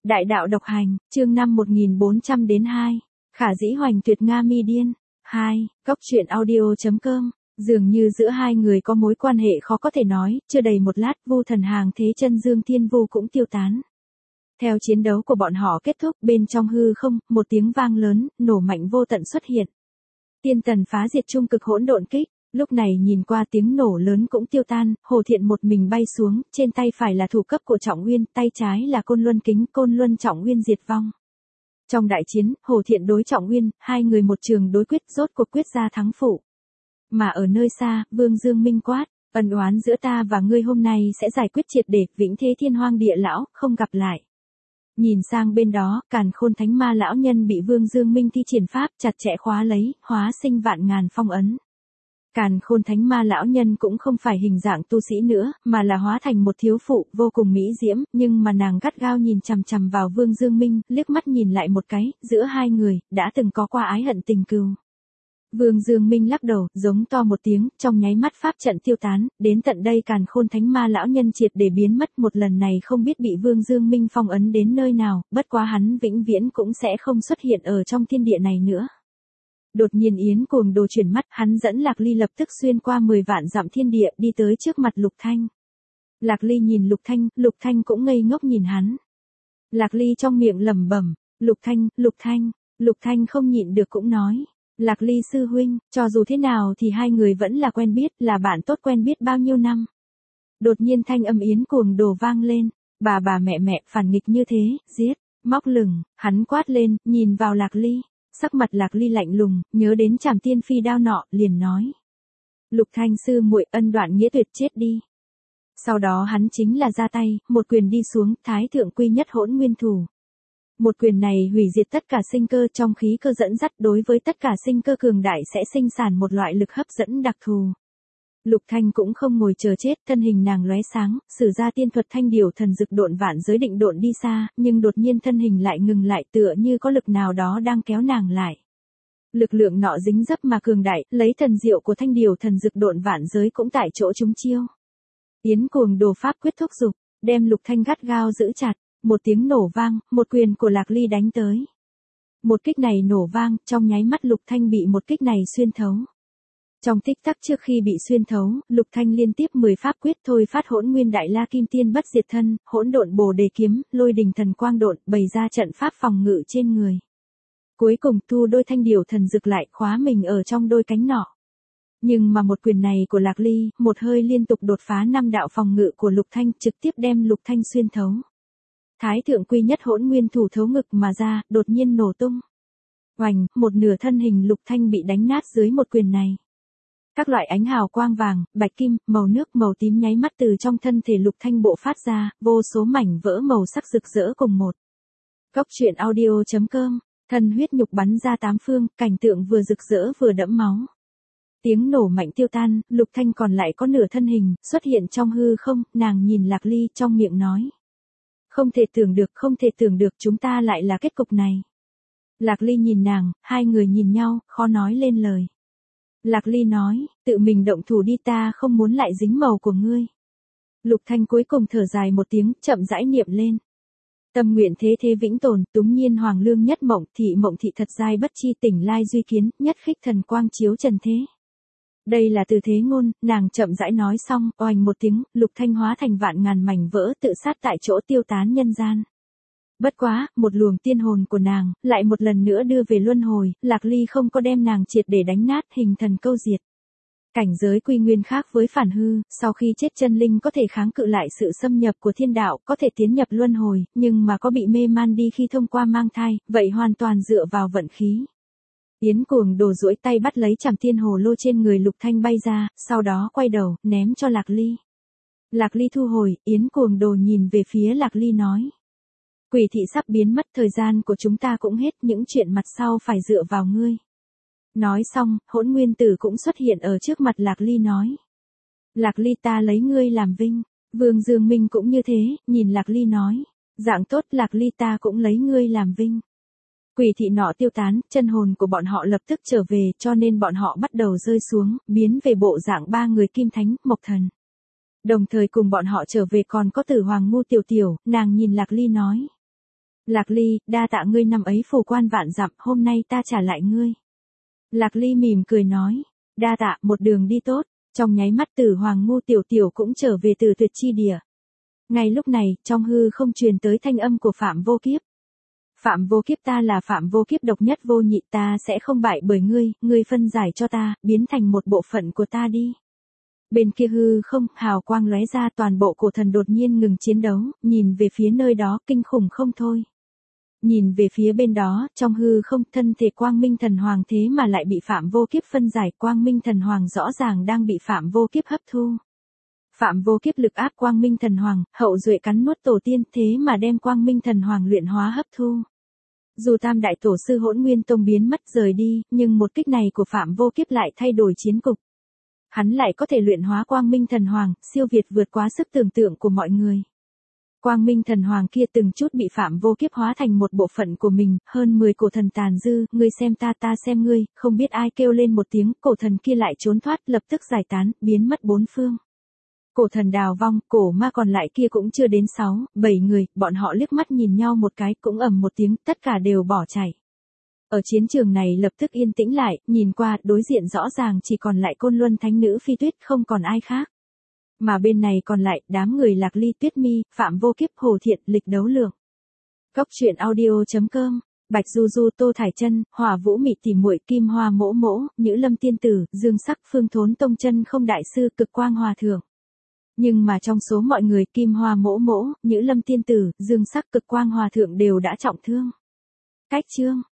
Đại đạo độc hành, chương 5 1400 đến 2. Khả dĩ hoành tuyệt Nga mi điên. 2. Góc truyện audio.com. Dường như giữa hai người có mối quan hệ khó có thể nói, chưa đầy một lát, Vu Thần hàng thế chân Dương Thiên Vu cũng tiêu tán. Theo chiến đấu của bọn họ kết thúc, bên trong hư không, một tiếng vang lớn, nổ mạnh vô tận xuất hiện. Tiên tần phá diệt trung cực hỗn độn kích. Lúc này nhìn qua tiếng nổ lớn cũng tiêu tan, Hồ Thiện một mình bay xuống, trên tay phải là thủ cấp của Trọng Nguyên, tay trái là Côn Luân kính, Côn Luân Trọng Nguyên diệt vong. Trong đại chiến, Hồ Thiện đối Trọng Nguyên, hai người một trường đối quyết, rốt cuộc quyết ra thắng phụ. Mà ở nơi xa, Vương Dương Minh quát, ân oán giữa ta và ngươi hôm nay sẽ giải quyết triệt để, vĩnh thế thiên hoang địa lão, không gặp lại. Nhìn sang bên đó, Càn Khôn Thánh Ma lão nhân bị Vương Dương Minh thi triển pháp chặt chẽ khóa lấy, hóa sinh vạn ngàn phong ấn. Càn Khôn Thánh Ma lão nhân cũng không phải hình dạng tu sĩ nữa, mà là hóa thành một thiếu phụ, vô cùng mỹ diễm, nhưng mà nàng gắt gao nhìn chằm chằm vào Vương Dương Minh, liếc mắt nhìn lại một cái, giữa hai người, đã từng có qua ái hận tình cừu. Vương Dương Minh lắc đầu, giống to một tiếng, trong nháy mắt pháp trận tiêu tán, đến tận đây Càn Khôn Thánh Ma lão nhân triệt để biến mất, một lần này không biết bị Vương Dương Minh phong ấn đến nơi nào, bất quá hắn vĩnh viễn cũng sẽ không xuất hiện ở trong thiên địa này nữa. Đột nhiên Yến Cuồng Đồ chuyển mắt, hắn dẫn Lạc Ly lập tức xuyên qua 10 vạn dặm thiên địa, đi tới trước mặt Lục Thanh. Lạc Ly nhìn Lục Thanh cũng ngây ngốc nhìn hắn. Lạc Ly trong miệng lẩm bẩm, Lục Thanh không nhịn được cũng nói, Lạc Ly sư huynh, cho dù thế nào thì hai người vẫn là quen biết, là bạn tốt quen biết bao nhiêu năm. Đột nhiên thanh âm Yến Cuồng Đồ vang lên, bà mẹ, phản nghịch như thế, giết, móc lửng, hắn quát lên, nhìn vào Lạc Ly. Sắc mặt Lạc Ly lạnh lùng, nhớ đến Trảm Tiên Phi đao nọ, liền nói. Lục Thanh sư muội, ân đoạn nghĩa tuyệt, chết đi. Sau đó hắn chính là ra tay, một quyền đi xuống, Thái Thượng Quy Nhất Hỗn Nguyên Thủ. Một quyền này hủy diệt tất cả sinh cơ, trong khí cơ dẫn dắt, đối với tất cả sinh cơ cường đại sẽ sinh sản một loại lực hấp dẫn đặc thù. Lục Thanh cũng không ngồi chờ chết, thân hình nàng lóe sáng, sử ra tiên thuật Thanh Điểu Thần Dực độn vạn giới định độn đi xa, nhưng đột nhiên thân hình lại ngừng lại, tựa như có lực nào đó đang kéo nàng lại. Lực lượng nọ dính dấp mà cường đại, lấy thần diệu của Thanh Điểu Thần Dực độn vạn giới cũng tại chỗ trúng chiêu. Yến Cuồng Đồ pháp quyết thúc dục, đem Lục Thanh gắt gao giữ chặt, một tiếng nổ vang, một quyền của Lạc Ly đánh tới. Một kích này nổ vang, trong nháy mắt Lục Thanh bị một kích này xuyên thấu. Trong tích tắc trước khi bị xuyên thấu, Lục Thanh liên tiếp 10 pháp quyết thôi phát Hỗn Nguyên Đại La Kim Tiên Bất Diệt Thân, Hỗn Độn Bồ Đề Kiếm, Lôi Đình Thần Quang Độn, bày ra trận pháp phòng ngự trên người. Cuối cùng thu đôi Thanh Điểu Thần Dực lại, khóa mình ở trong đôi cánh nọ. Nhưng mà một quyền này của Lạc Ly, một hơi liên tục đột phá 5 đạo phòng ngự của Lục Thanh, trực tiếp đem Lục Thanh xuyên thấu. Thái Thượng Quy Nhất Hỗn Nguyên Thủ thấu ngực mà ra, đột nhiên nổ tung. Oành, một nửa thân hình Lục Thanh bị đánh nát dưới một quyền này. Các loại ánh hào quang vàng, bạch kim, màu nước, màu tím nháy mắt từ trong thân thể Lục Thanh bộ phát ra, vô số mảnh vỡ màu sắc rực rỡ cùng một. Góc truyện audio.com, thân huyết nhục bắn ra tám phương, cảnh tượng vừa rực rỡ vừa đẫm máu. Tiếng nổ mạnh tiêu tan, Lục Thanh còn lại có nửa thân hình, xuất hiện trong hư không, nàng nhìn Lạc Ly trong miệng nói. Không thể tưởng được chúng ta lại là kết cục này. Lạc Ly nhìn nàng, hai người nhìn nhau, khó nói lên lời. Lạc Ly nói, tự mình động thủ đi, ta không muốn lại dính màu của ngươi. Lục Thanh cuối cùng thở dài một tiếng, chậm rãi niệm lên. Tâm nguyện thế thế vĩnh tồn, túng nhiên hoàng lương nhất mộng thị thật giai bất chi tỉnh lai duy kiến, nhất khích thần quang chiếu trần thế. Đây là từ thế ngôn, nàng chậm rãi nói xong, oành một tiếng, Lục Thanh hóa thành vạn ngàn mảnh vỡ tự sát tại chỗ tiêu tán nhân gian. Bất quá, một luồng tiên hồn của nàng, lại một lần nữa đưa về luân hồi, Lạc Ly không có đem nàng triệt để đánh nát, hình thần câu diệt. Cảnh giới quy nguyên khác với phản hư, sau khi chết chân linh có thể kháng cự lại sự xâm nhập của thiên đạo, có thể tiến nhập luân hồi, nhưng mà có bị mê man đi khi thông qua mang thai, vậy hoàn toàn dựa vào vận khí. Yến Cuồng Đồ duỗi tay bắt lấy Trảm Tiên Hồ Lô trên người Lục Thanh bay ra, sau đó quay đầu, ném cho Lạc Ly. Lạc Ly thu hồi, Yến Cuồng Đồ nhìn về phía Lạc Ly nói. Quỷ thị sắp biến mất, thời gian của chúng ta cũng hết, những chuyện mặt sau phải dựa vào ngươi. Nói xong, Hỗn Nguyên Tử cũng xuất hiện ở trước mặt Lạc Ly nói. Lạc Ly, ta lấy ngươi làm vinh. Vương Dương Minh cũng như thế, nhìn Lạc Ly nói. Dạng tốt, Lạc Ly, ta cũng lấy ngươi làm vinh. Quỷ thị nọ tiêu tán, chân hồn của bọn họ lập tức trở về, cho nên bọn họ bắt đầu rơi xuống, biến về bộ dạng ba người Kim Thánh, Mộc Thần. Đồng thời cùng bọn họ trở về còn có Tử Hoàng Ngu Tiểu Tiểu, nàng nhìn Lạc Ly nói. Lạc Ly, đa tạ ngươi năm ấy phù quan vạn dặm, hôm nay ta trả lại ngươi. Lạc Ly mỉm cười nói, đa tạ, một đường đi tốt. Trong nháy mắt Tử Hoàng Ngu tiểu tiểu cũng trở về từ tuyệt chi địa. Ngay lúc này, trong hư không truyền tới thanh âm của Phạm Vô Kiếp. Phạm Vô Kiếp, ta là Phạm Vô Kiếp độc nhất vô nhị, ta sẽ không bại bởi ngươi phân giải cho ta, biến thành một bộ phận của ta đi. Bên kia hư không, hào quang lóe ra, toàn bộ cổ thần đột nhiên ngừng chiến đấu, nhìn về phía nơi đó kinh khủng không thôi. Nhìn về phía bên đó, trong hư không, thân thể Quang Minh Thần Hoàng thế mà lại bị Phạm Vô Kiếp phân giải, Quang Minh Thần Hoàng rõ ràng đang bị Phạm Vô Kiếp hấp thu. Phạm Vô Kiếp lực áp Quang Minh Thần Hoàng, hậu duệ cắn nuốt tổ tiên, thế mà đem Quang Minh Thần Hoàng luyện hóa hấp thu. Dù Tam Đại Tổ sư Hỗn Nguyên Tông biến mất rời đi, nhưng một kích này của Phạm Vô Kiếp lại thay đổi chiến cục. Hắn lại có thể luyện hóa Quang Minh Thần Hoàng, siêu việt vượt quá sức tưởng tượng của mọi người. Quang Minh Thần Hoàng kia từng chút bị Phạm Vô Kiếp hóa thành một bộ phận của mình, hơn 10 cổ thần tàn dư, ngươi xem ta ta xem ngươi, không biết ai kêu lên một tiếng, cổ thần kia lại trốn thoát, lập tức giải tán, biến mất bốn phương. Cổ thần đào vong, cổ ma còn lại kia cũng chưa đến 6, 7 người, bọn họ liếc mắt nhìn nhau một cái, cũng ầm một tiếng, tất cả đều bỏ chạy. Ở chiến trường này lập tức yên tĩnh lại, nhìn qua, đối diện rõ ràng chỉ còn lại Côn Luân Thánh Nữ Phi Tuyết, không còn ai khác. Mà bên này còn lại, đám người Lạc Ly, Tuyết Mi, Phạm Vô Kiếp, Hồ Thiện, Lịch Đấu Lượng. Góc truyện audio.com, Bạch Du Du, Tô Thải Chân, Hỏa Vũ Mị Tỷ Muội, Kim Hoa Mỗ Mỗ, Nhữ Lâm Tiên Tử, Dương Sắc, Phương Thốn Tông Chân Không Đại Sư, Cực Quang Hòa Thượng. Nhưng mà trong số mọi người, Kim Hoa Mỗ Mỗ, Nhữ Lâm Tiên Tử, Dương Sắc, Cực Quang Hòa Thượng đều đã trọng thương. Cách chương